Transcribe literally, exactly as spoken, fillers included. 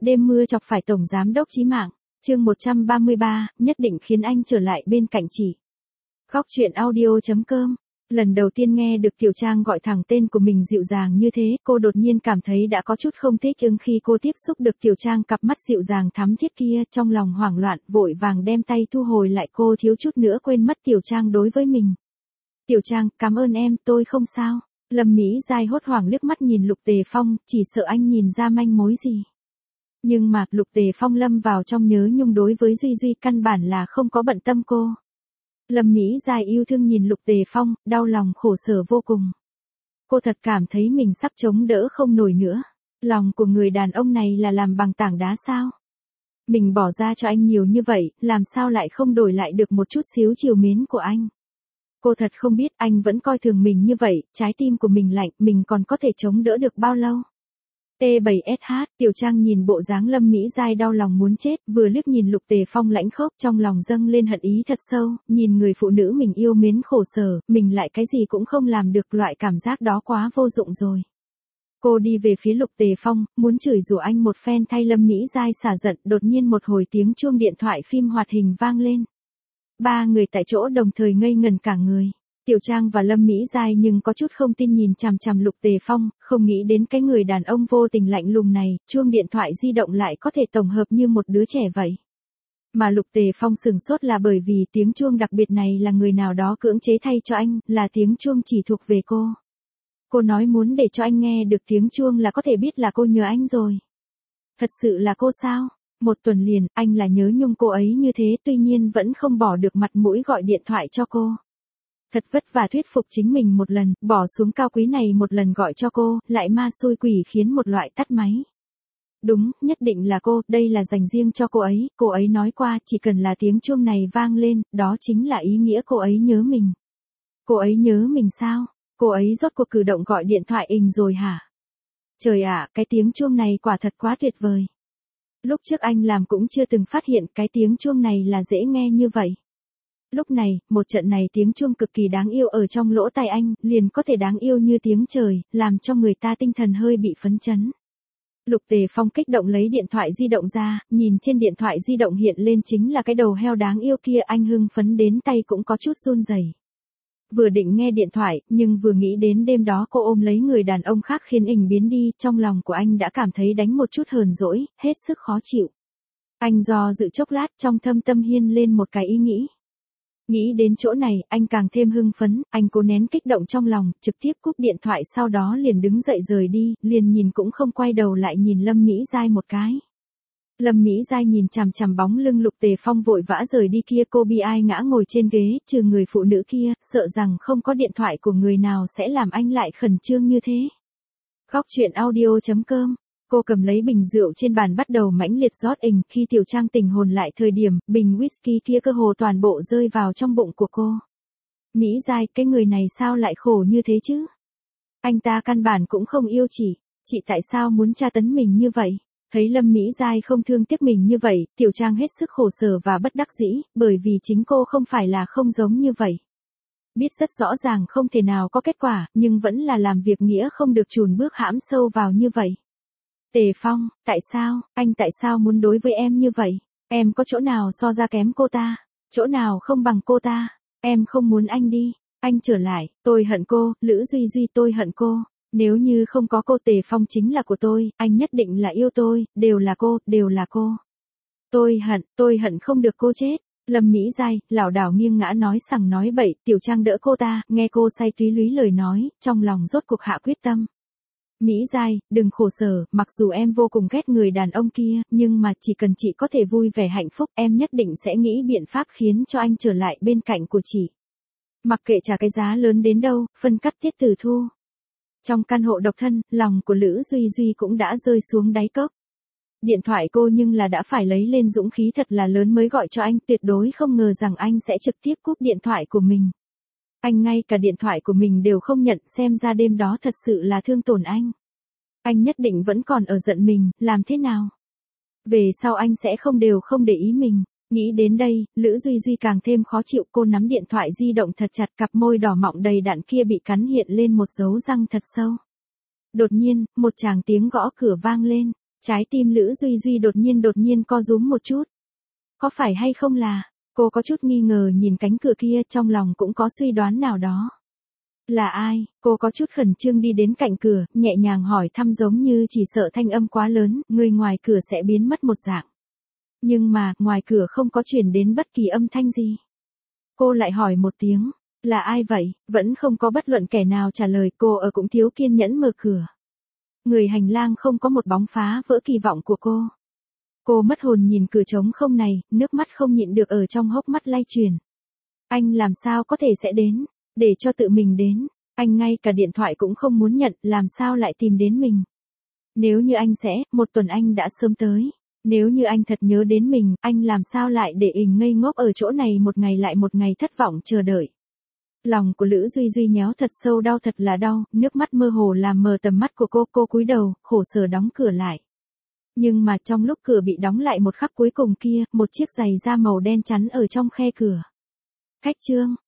Đêm mưa chọc phải tổng giám đốc chí mạng. Chương một trăm ba mươi ba, nhất định khiến anh trở lại bên cạnh chị. Khóc chuyện audio chấm com. Lần đầu tiên nghe được Tiểu Trang gọi thẳng tên của mình dịu dàng như thế, cô đột nhiên cảm thấy đã có chút không thích ứng khi cô tiếp xúc được Tiểu Trang cặp mắt dịu dàng thắm thiết kia, trong lòng hoảng loạn, vội vàng đem tay thu hồi lại, cô thiếu chút nữa quên mất Tiểu Trang đối với mình. Tiểu Trang, cảm ơn em, tôi không sao. Lâm Mỹ Giai hốt hoảng liếc mắt nhìn Lục Tề Phong, chỉ sợ anh nhìn ra manh mối gì. Nhưng mà, Lục Tề Phong lâm vào trong nhớ nhung đối với Duy Duy, căn bản là không có bận tâm cô. Lâm Mỹ Giai yêu thương nhìn Lục Tề Phong, đau lòng khổ sở vô cùng. Cô thật cảm thấy mình sắp chống đỡ không nổi nữa. Lòng của người đàn ông này là làm bằng tảng đá sao? Mình bỏ ra cho anh nhiều như vậy, làm sao lại không đổi lại được một chút xíu trìu mến của anh? Cô thật không biết anh vẫn coi thường mình như vậy, trái tim của mình lạnh, mình còn có thể chống đỡ được bao lâu? T bảy S H, Tiểu Trang nhìn bộ dáng Lâm Mỹ Giai đau lòng muốn chết, vừa liếc nhìn Lục Tề Phong lãnh khốc, trong lòng dâng lên hận ý thật sâu, nhìn người phụ nữ mình yêu mến khổ sở, mình lại cái gì cũng không làm được, loại cảm giác đó quá vô dụng rồi. Cô đi về phía Lục Tề Phong, muốn chửi rủa anh một phen thay Lâm Mỹ Giai xả giận, đột nhiên một hồi tiếng chuông điện thoại phim hoạt hình vang lên. Ba người tại chỗ đồng thời ngây ngần cả người. Tiểu Trang và Lâm Mỹ Giai nhưng có chút không tin nhìn chằm chằm Lục Tề Phong, không nghĩ đến cái người đàn ông vô tình lạnh lùng này, chuông điện thoại di động lại có thể tổng hợp như một đứa trẻ vậy. Mà Lục Tề Phong sừng sốt là bởi vì tiếng chuông đặc biệt này là người nào đó cưỡng chế thay cho anh, là tiếng chuông chỉ thuộc về cô. Cô nói muốn để cho anh nghe được tiếng chuông là có thể biết là cô nhớ anh rồi. Thật sự là cô sao? Một tuần liền, anh là nhớ nhung cô ấy như thế, tuy nhiên vẫn không bỏ được mặt mũi gọi điện thoại cho cô. Thật vất vả thuyết phục chính mình một lần, bỏ xuống cao quý này một lần gọi cho cô, lại ma xui quỷ khiến một loại tắt máy. Đúng, nhất định là cô, đây là dành riêng cho cô ấy, cô ấy nói qua, chỉ cần là tiếng chuông này vang lên, đó chính là ý nghĩa cô ấy nhớ mình. Cô ấy nhớ mình sao? Cô ấy rốt cuộc cử động gọi điện thoại ình rồi hả? Trời ạ, cái tiếng chuông này quả thật quá tuyệt vời. Lúc trước anh làm cũng chưa từng phát hiện cái tiếng chuông này là dễ nghe như vậy. Lúc này, một trận này tiếng chuông cực kỳ đáng yêu ở trong lỗ tai anh, liền có thể đáng yêu như tiếng trời, làm cho người ta tinh thần hơi bị phấn chấn. Lục Tề Phong kích động lấy điện thoại di động ra, nhìn trên điện thoại di động hiện lên chính là cái đầu heo đáng yêu kia, anh hưng phấn đến tay cũng có chút run rẩy. Vừa định nghe điện thoại, nhưng vừa nghĩ đến đêm đó cô ôm lấy người đàn ông khác khiến ình biến đi, trong lòng của anh đã cảm thấy đánh một chút hờn dỗi, hết sức khó chịu. Anh do dự chốc lát, trong thâm tâm hiên lên một cái ý nghĩ. Nghĩ đến chỗ này, anh càng thêm hưng phấn, anh cố nén kích động trong lòng, trực tiếp cúp điện thoại, sau đó liền đứng dậy rời đi, liền nhìn cũng không quay đầu lại nhìn Lâm Mỹ Giai một cái. Lâm Mỹ Giai nhìn chằm chằm bóng lưng Lục Tề Phong vội vã rời đi kia, cô bi ai ngã ngồi trên ghế, trừ người phụ nữ kia, sợ rằng không có điện thoại của người nào sẽ làm anh lại khẩn trương như thế. Khóc chuyện audio chấm com. Cô cầm lấy bình rượu trên bàn bắt đầu mãnh liệt rót ình, khi Tiểu Trang tỉnh hồn lại thời điểm, bình whisky kia cơ hồ toàn bộ rơi vào trong bụng của cô. Mỹ Giai, cái người này sao lại khổ như thế chứ? Anh ta căn bản cũng không yêu chị, chị tại sao muốn tra tấn mình như vậy? Thấy Lâm Mỹ Giai không thương tiếc mình như vậy, Tiểu Trang hết sức khổ sở và bất đắc dĩ, bởi vì chính cô không phải là không giống như vậy. Biết rất rõ ràng không thể nào có kết quả, nhưng vẫn là làm việc nghĩa không được chùn bước hãm sâu vào như vậy. Tề Phong, tại sao, anh tại sao muốn đối với em như vậy? Em có chỗ nào so ra kém cô ta? Chỗ nào không bằng cô ta? Em không muốn anh đi, anh trở lại, tôi hận cô, Lữ Duy Duy, tôi hận cô. Nếu như không có cô, Tề Phong chính là của tôi, anh nhất định là yêu tôi, đều là cô, đều là cô. Tôi hận, tôi hận không được cô chết. Lâm Mỹ Giai, lảo đảo nghiêng ngã nói sằng nói bậy, Tiểu Trang đỡ cô ta, nghe cô say túy lúy lời nói, trong lòng rốt cuộc hạ quyết tâm. Mỹ Giai, đừng khổ sở, mặc dù em vô cùng ghét người đàn ông kia, nhưng mà chỉ cần chị có thể vui vẻ hạnh phúc, em nhất định sẽ nghĩ biện pháp khiến cho anh trở lại bên cạnh của chị. Mặc kệ trả cái giá lớn đến đâu, phân cắt Tiết Tử Thu. Trong căn hộ độc thân, lòng của Lữ Duy Duy cũng đã rơi xuống đáy cốc. Điện thoại cô nhưng là đã phải lấy lên dũng khí thật là lớn mới gọi cho anh, tuyệt đối không ngờ rằng anh sẽ trực tiếp cúp điện thoại của mình. Anh ngay cả điện thoại của mình đều không nhận, xem ra đêm đó thật sự là thương tổn anh. Anh nhất định vẫn còn ở giận mình, làm thế nào? Về sau anh sẽ không đều không để ý mình. Nghĩ đến đây, Lữ Duy Duy càng thêm khó chịu, cô nắm điện thoại di động thật chặt, cặp môi đỏ mọng đầy đặn kia bị cắn hiện lên một dấu răng thật sâu. Đột nhiên, một tràng tiếng gõ cửa vang lên. Trái tim Lữ Duy Duy đột nhiên đột nhiên co rúm một chút. Có phải hay không là, cô có chút nghi ngờ nhìn cánh cửa kia, trong lòng cũng có suy đoán nào đó. Là ai? Cô có chút khẩn trương đi đến cạnh cửa, nhẹ nhàng hỏi thăm giống như chỉ sợ thanh âm quá lớn, người ngoài cửa sẽ biến mất một dạng. Nhưng mà, ngoài cửa không có truyền đến bất kỳ âm thanh gì. Cô lại hỏi một tiếng, là ai vậy? Vẫn không có bất luận kẻ nào trả lời, cô ở cũng thiếu kiên nhẫn mở cửa. Người hành lang không có một bóng phá vỡ kỳ vọng của cô. Cô mất hồn nhìn cửa trống không này, nước mắt không nhịn được ở trong hốc mắt lay chuyển. Anh làm sao có thể sẽ đến, để cho tự mình đến, anh ngay cả điện thoại cũng không muốn nhận, làm sao lại tìm đến mình. Nếu như anh sẽ, một tuần anh đã sớm tới. Nếu như anh thật nhớ đến mình, anh làm sao lại để ình ngây ngốc ở chỗ này một ngày lại một ngày thất vọng chờ đợi. Lòng của Lữ Duy Duy nhéo thật sâu, đau thật là đau, nước mắt mơ hồ làm mờ tầm mắt của cô, cô cúi đầu, khổ sở đóng cửa lại. Nhưng mà trong lúc cửa bị đóng lại một khắc cuối cùng kia, một chiếc giày da màu đen chắn ở trong khe cửa. Khách Trương,